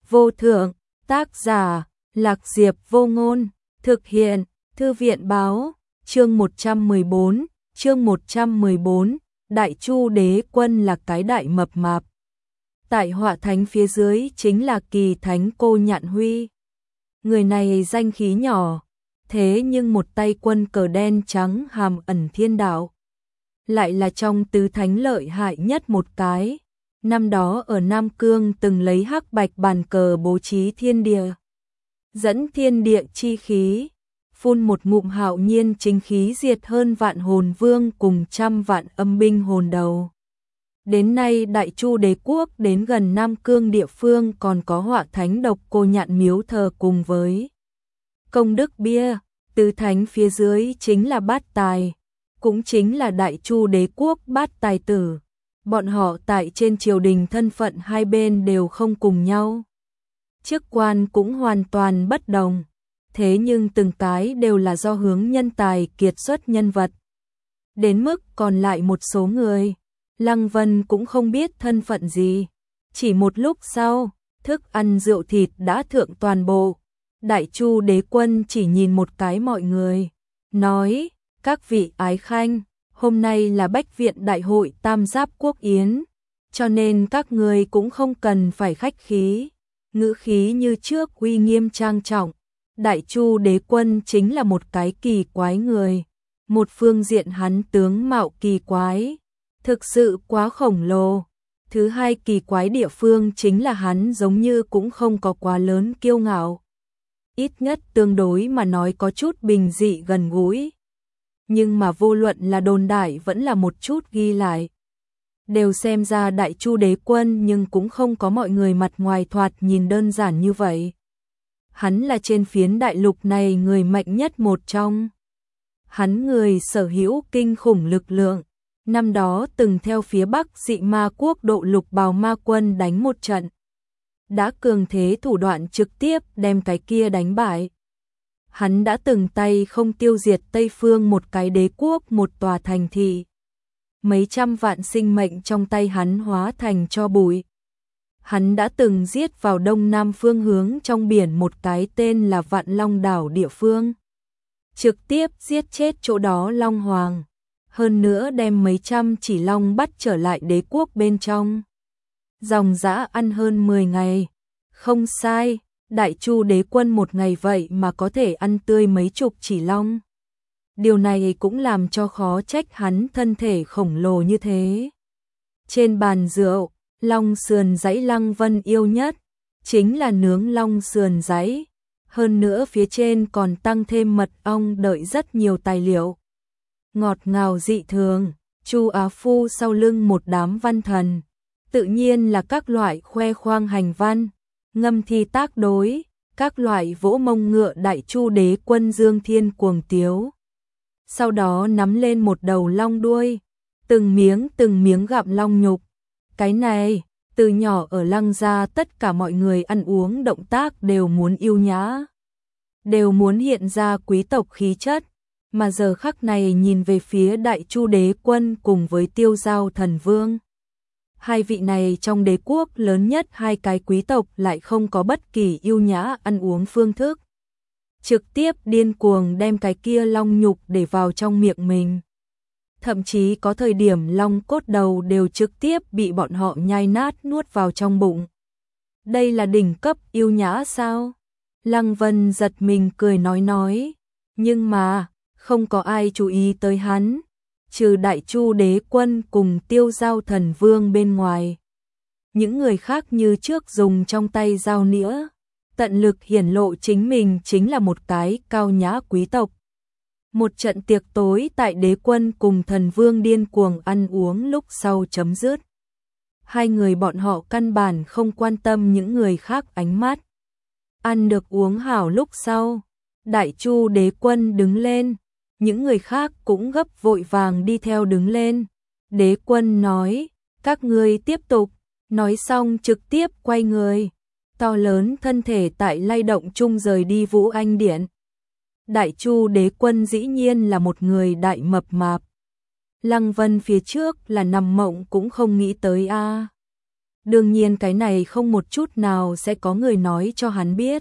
vô thượng, tác giả, Lạc Diệp Vô Ngôn, thực hiện, Thư viện báo, chương 114, Đại Chu Đế Quân là cái đại mập mạp. Tại họa thánh phía dưới chính là Kỳ Thánh Cô Nhạn Huy. Người này danh khí nhỏ, thế nhưng một tay quân cờ đen trắng hàm ẩn thiên đạo. Lại là trong tứ thánh lợi hại nhất một cái. Năm đó ở Nam Cương từng lấy hắc bạch bàn cờ bố trí thiên địa. Dẫn thiên địa chi khí, phun một ngụm hạo nhiên chính khí diệt hơn vạn hồn vương cùng trăm vạn âm binh hồn đầu. Đến nay Đại Chu Đế quốc đến gần Nam Cương địa phương còn có họa thánh độc cô nhạn miếu thờ cùng với công đức bia, tứ thánh phía dưới chính là bát tài, cũng chính là Đại Chu Đế quốc bát tài tử. Bọn họ tại trên triều đình thân phận hai bên đều không cùng nhau. Chức quan cũng hoàn toàn bất đồng, thế nhưng từng cái đều là do hướng nhân tài kiệt xuất nhân vật. Đến mức còn lại một số người, Lăng Vân cũng không biết thân phận gì. Chỉ một lúc sau, thức ăn rượu thịt đã thượng toàn bộ. Đại Chu Đế quân chỉ nhìn một cái mọi người, nói, các vị ái khanh, hôm nay là Bách Viện Đại hội Tam Giáp Quốc Yến, cho nên các người cũng không cần phải khách khí, ngữ khí như trước uy nghiêm trang trọng. Đại Chu Đế quân chính là một cái kỳ quái người, một phương diện hắn tướng mạo kỳ quái, thực sự quá khổng lồ. Thứ hai kỳ quái địa phương chính là hắn giống như cũng không có quá lớn kiêu ngạo. Ít nhất tương đối mà nói có chút bình dị gần gũi. Nhưng mà vô luận là đồn đại vẫn là một chút ghi lại. Đều xem ra Đại Chu Đế quân nhưng cũng không có mọi người mặt ngoài thoạt nhìn đơn giản như vậy. Hắn là trên phiến đại lục này người mạnh nhất một trong. Hắn người sở hữu kinh khủng lực lượng. Năm đó từng theo phía Bắc dị ma quốc độ Lục Bào Ma quân đánh một trận. Đã cường thế thủ đoạn trực tiếp đem cái kia đánh bại. Hắn đã từng tay không tiêu diệt Tây Phương một cái đế quốc một tòa thành thị. Mấy trăm vạn sinh mệnh trong tay hắn hóa thành tro bụi. Hắn đã từng giết vào đông nam phương hướng trong biển một cái tên là Vạn Long đảo địa phương. Trực tiếp giết chết chỗ đó Long Hoàng. Hơn nữa đem mấy trăm chỉ long bắt trở lại đế quốc bên trong. Dòng dã ăn hơn 10 ngày. Không sai, Đại Chu Đế quân một ngày vậy mà có thể ăn tươi mấy chục chỉ long. Điều này cũng làm cho khó trách hắn thân thể khổng lồ như thế. Trên bàn rượu, long sườn giấy Lăng Vân yêu nhất, chính là nướng long sườn giấy. Hơn nữa phía trên còn tăng thêm mật ong đợi rất nhiều tài liệu. Ngọt ngào dị thường, Chu Á Phu sau lưng một đám văn thần. Tự nhiên là các loại khoe khoang hành văn, ngâm thi tác đối, các loại vỗ mông ngựa Đại Chu Đế quân dương thiên cuồng tiếu. Sau đó nắm lên một đầu long đuôi, từng miếng gặm long nhục. Cái này, từ nhỏ ở Lăng gia tất cả mọi người ăn uống động tác đều muốn yêu nhã, đều muốn hiện ra quý tộc khí chất. Mà giờ khắc này nhìn về phía Đại Chu Đế quân cùng với Tiêu Giao Thần Vương. Hai vị này trong đế quốc lớn nhất hai cái quý tộc lại không có bất kỳ yêu nhã ăn uống phương thức. Trực tiếp điên cuồng đem cái kia long nhục để vào trong miệng mình. Thậm chí có thời điểm long cốt đầu đều trực tiếp bị bọn họ nhai nát nuốt vào trong bụng. Đây là đỉnh cấp yêu nhã sao? Lăng Vân giật mình cười nói. Nhưng mà, không có ai chú ý tới hắn. Trừ Đại Chu Đế quân cùng Tiêu Giao Thần Vương bên ngoài. Những người khác như trước dùng trong tay dao nĩa, tận lực hiển lộ chính mình chính là một cái cao nhã quý tộc. Một trận tiệc tối tại Đế quân cùng Thần Vương điên cuồng ăn uống lúc sau chấm dứt. Hai người bọn họ căn bản không quan tâm những người khác ánh mắt. Ăn được uống hảo lúc sau, Đại Chu Đế quân đứng lên. Những người khác cũng gấp vội vàng đi theo đứng lên. Đế quân nói, các ngươi tiếp tục. Nói xong trực tiếp quay người. To lớn thân thể tại lay động chung rời đi Vũ Anh Điện. Đại Chu Đế quân dĩ nhiên là một người đại mập mạp. Lăng Vân phía trước là nằm mộng cũng không nghĩ tới a. Đương nhiên cái này không một chút nào sẽ có người nói cho hắn biết.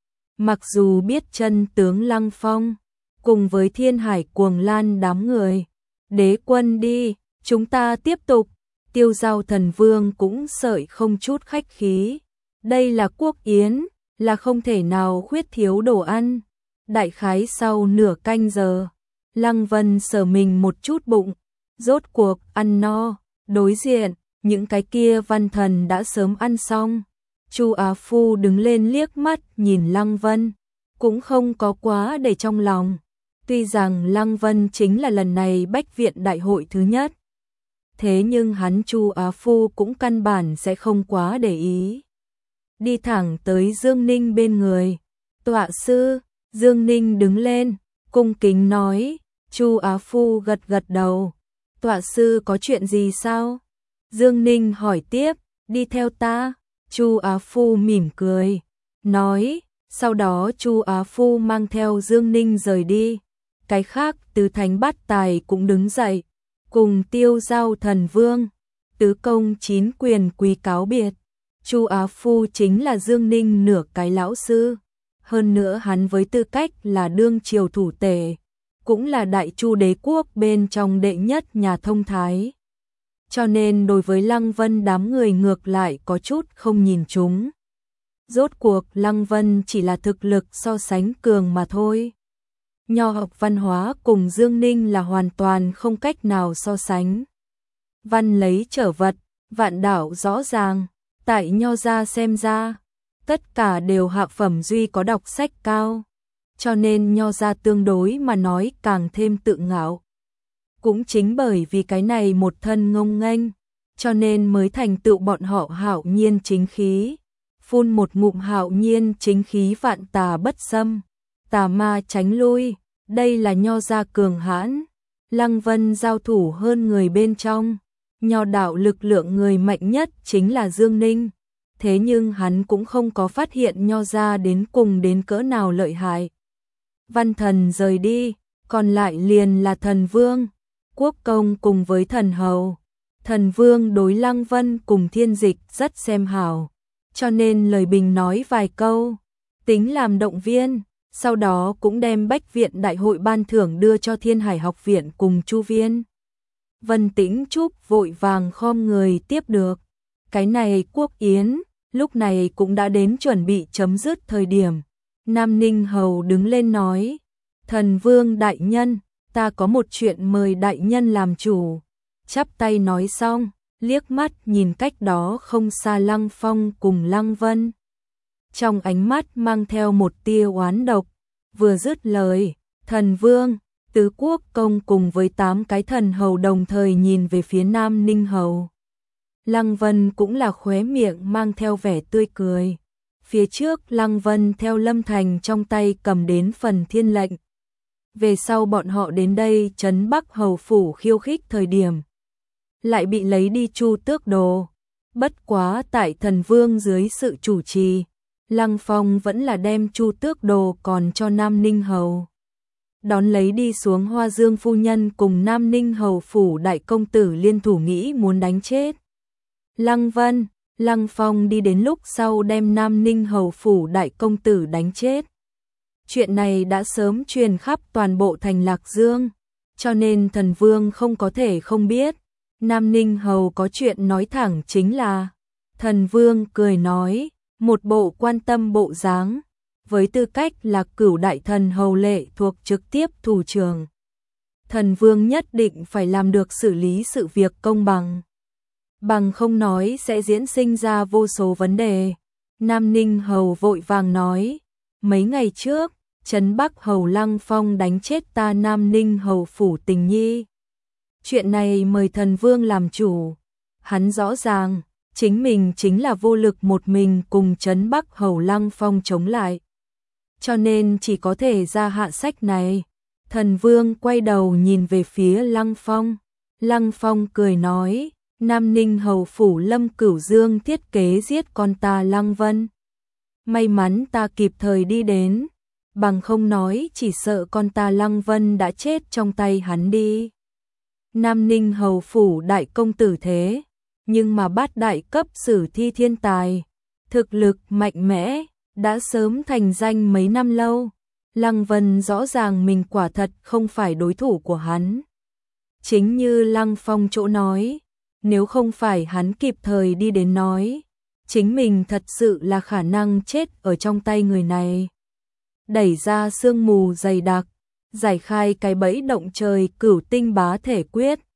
Mặc dù biết chân tướng Lăng Phong, cùng với Thiên Hải Cuồng Lan đám người, đế quân đi, chúng ta tiếp tục. Tiêu Dao Thần Vương cũng sợi không chút khách khí. Đây là quốc yến, là không thể nào khuyết thiếu đồ ăn. Đại khái sau nửa canh giờ, Lăng Vân sờ mình một chút bụng, rốt cuộc ăn no. Đối diện, những cái kia văn thần đã sớm ăn xong. Chu Á Phu đứng lên liếc mắt nhìn Lăng Vân, cũng không có quá để trong lòng. Tuy rằng Lăng Vân chính là lần này Bách Viện Đại hội thứ nhất, thế nhưng hắn Chu Á Phu cũng căn bản sẽ không quá để ý. Đi thẳng tới Dương Ninh bên người. Tọa sư, Dương Ninh đứng lên, cung kính nói. Chu Á Phu gật gật đầu. Tọa sư có chuyện gì sao? Dương Ninh hỏi tiếp. Đi theo ta. Chu Á Phu mỉm cười, nói. Sau đó Chu Á Phu mang theo Dương Ninh rời đi. Cái khác Tứ Thánh Bát Tài cũng đứng dậy, cùng Tiêu Dao Thần Vương, tứ công chín quyền quý cáo biệt. Chu Á Phu chính là Dương Ninh nửa cái lão sư, hơn nữa hắn với tư cách là đương triều thủ tể, cũng là Đại Chu đế quốc bên trong đệ nhất nhà thông thái. Cho nên đối với Lăng Vân đám người ngược lại có chút không nhìn chúng. Rốt cuộc Lăng Vân chỉ là thực lực so sánh cường mà thôi. Nho học văn hóa cùng Dương Ninh là hoàn toàn không cách nào so sánh. Văn lấy trở vật, vạn đạo rõ ràng, tại nho gia xem ra, tất cả đều hạ phẩm duy có đọc sách cao, cho nên nho gia tương đối mà nói càng thêm tự ngạo. Cũng chính bởi vì cái này một thân ngông nghênh, cho nên mới thành tựu bọn họ hạo nhiên chính khí, phun một ngụm hạo nhiên chính khí vạn tà bất xâm, tà ma tránh lui, đây là nho gia cường hãn. Lăng Vân giao thủ hơn người bên trong, nho đạo lực lượng người mạnh nhất chính là Dương Ninh, thế nhưng hắn cũng không có phát hiện nho gia đến cùng đến cỡ nào lợi hại. Văn thần rời đi, còn lại liền là Thần Vương, Quốc Công cùng với Thần Hầu. Thần Vương đối Lăng Vân cùng Thiên Dịch rất xem hảo, cho nên lời bình nói vài câu, tính làm động viên, sau đó cũng đem Bách Viện Đại hội ban thưởng đưa cho Thiên Hải Học Viện cùng Chu Viên. Vân Tĩnh Trúc vội vàng khom người tiếp được. Cái này quốc yến, lúc này cũng đã đến chuẩn bị chấm dứt thời điểm. Nam Ninh Hầu đứng lên nói, Thần Vương đại nhân, ta có một chuyện mời đại nhân làm chủ. Chắp tay nói xong, liếc mắt nhìn cách đó không xa Lăng Phong cùng Lăng Vân. Trong ánh mắt mang theo một tia oán độc, vừa dứt lời, Thần Vương, Tứ Quốc Công cùng với 8 cái thần hầu đồng thời nhìn về phía Nam Ninh Hầu. Lăng Vân cũng là khóe miệng mang theo vẻ tươi cười. Phía trước Lăng Vân theo Lâm Thành trong tay cầm đến phần thiên lệnh. Về sau bọn họ đến đây trấn Bắc Hầu Phủ khiêu khích thời điểm, lại bị lấy đi Chu Tước Đồ. Bất quá tại Thần Vương dưới sự chủ trì, Lăng Phong vẫn là đem Chu Tước Đồ còn cho Nam Ninh Hầu. Đón lấy đi xuống Hoa Dương phu nhân cùng Nam Ninh Hầu Phủ đại công tử liên thủ nghĩ muốn đánh chết Lăng Vân. Lăng Phong đi đến lúc sau đem Nam Ninh Hầu Phủ đại công tử đánh chết. Chuyện này đã sớm truyền khắp toàn bộ thành Lạc Dương, cho nên Thần Vương không có thể không biết. Nam Ninh Hầu có chuyện nói thẳng chính là, Thần Vương cười nói, một bộ quan tâm bộ dáng, với tư cách là cửu đại thần hầu lệ thuộc trực tiếp thủ trưởng. Thần Vương nhất định phải làm được xử lý sự việc công bằng. Bằng không nói sẽ diễn sinh ra vô số vấn đề. Nam Ninh Hầu vội vàng nói, mấy ngày trước, trấn Bắc Hầu Lăng Phong đánh chết ta Nam Ninh Hầu Phủ Tình Nhi. Chuyện này mời Thần Vương làm chủ. Hắn rõ ràng, chính mình chính là vô lực một mình cùng trấn Bắc Hầu Lăng Phong chống lại. Cho nên chỉ có thể ra hạ sách này. Thần Vương quay đầu nhìn về phía Lăng Phong. Lăng Phong cười nói, Nam Ninh Hầu Phủ Lâm Cửu Dương thiết kế giết con ta Lăng Vân. May mắn ta kịp thời đi đến, bằng không nói chỉ sợ con ta Lăng Vân đã chết trong tay hắn đi. Nam Ninh Hầu Phủ đại công tử thế nhưng mà bát đại cấp sử thi thiên tài, thực lực mạnh mẽ, đã sớm thành danh mấy năm lâu. Lăng Vân rõ ràng mình quả thật không phải đối thủ của hắn. Chính như Lăng Phong chỗ nói, nếu không phải hắn kịp thời đi đến nói, chính mình thật sự là khả năng chết ở trong tay người này. Đẩy ra sương mù dày đặc, giải khai cái bẫy động trời cửu tinh bá thể quyết,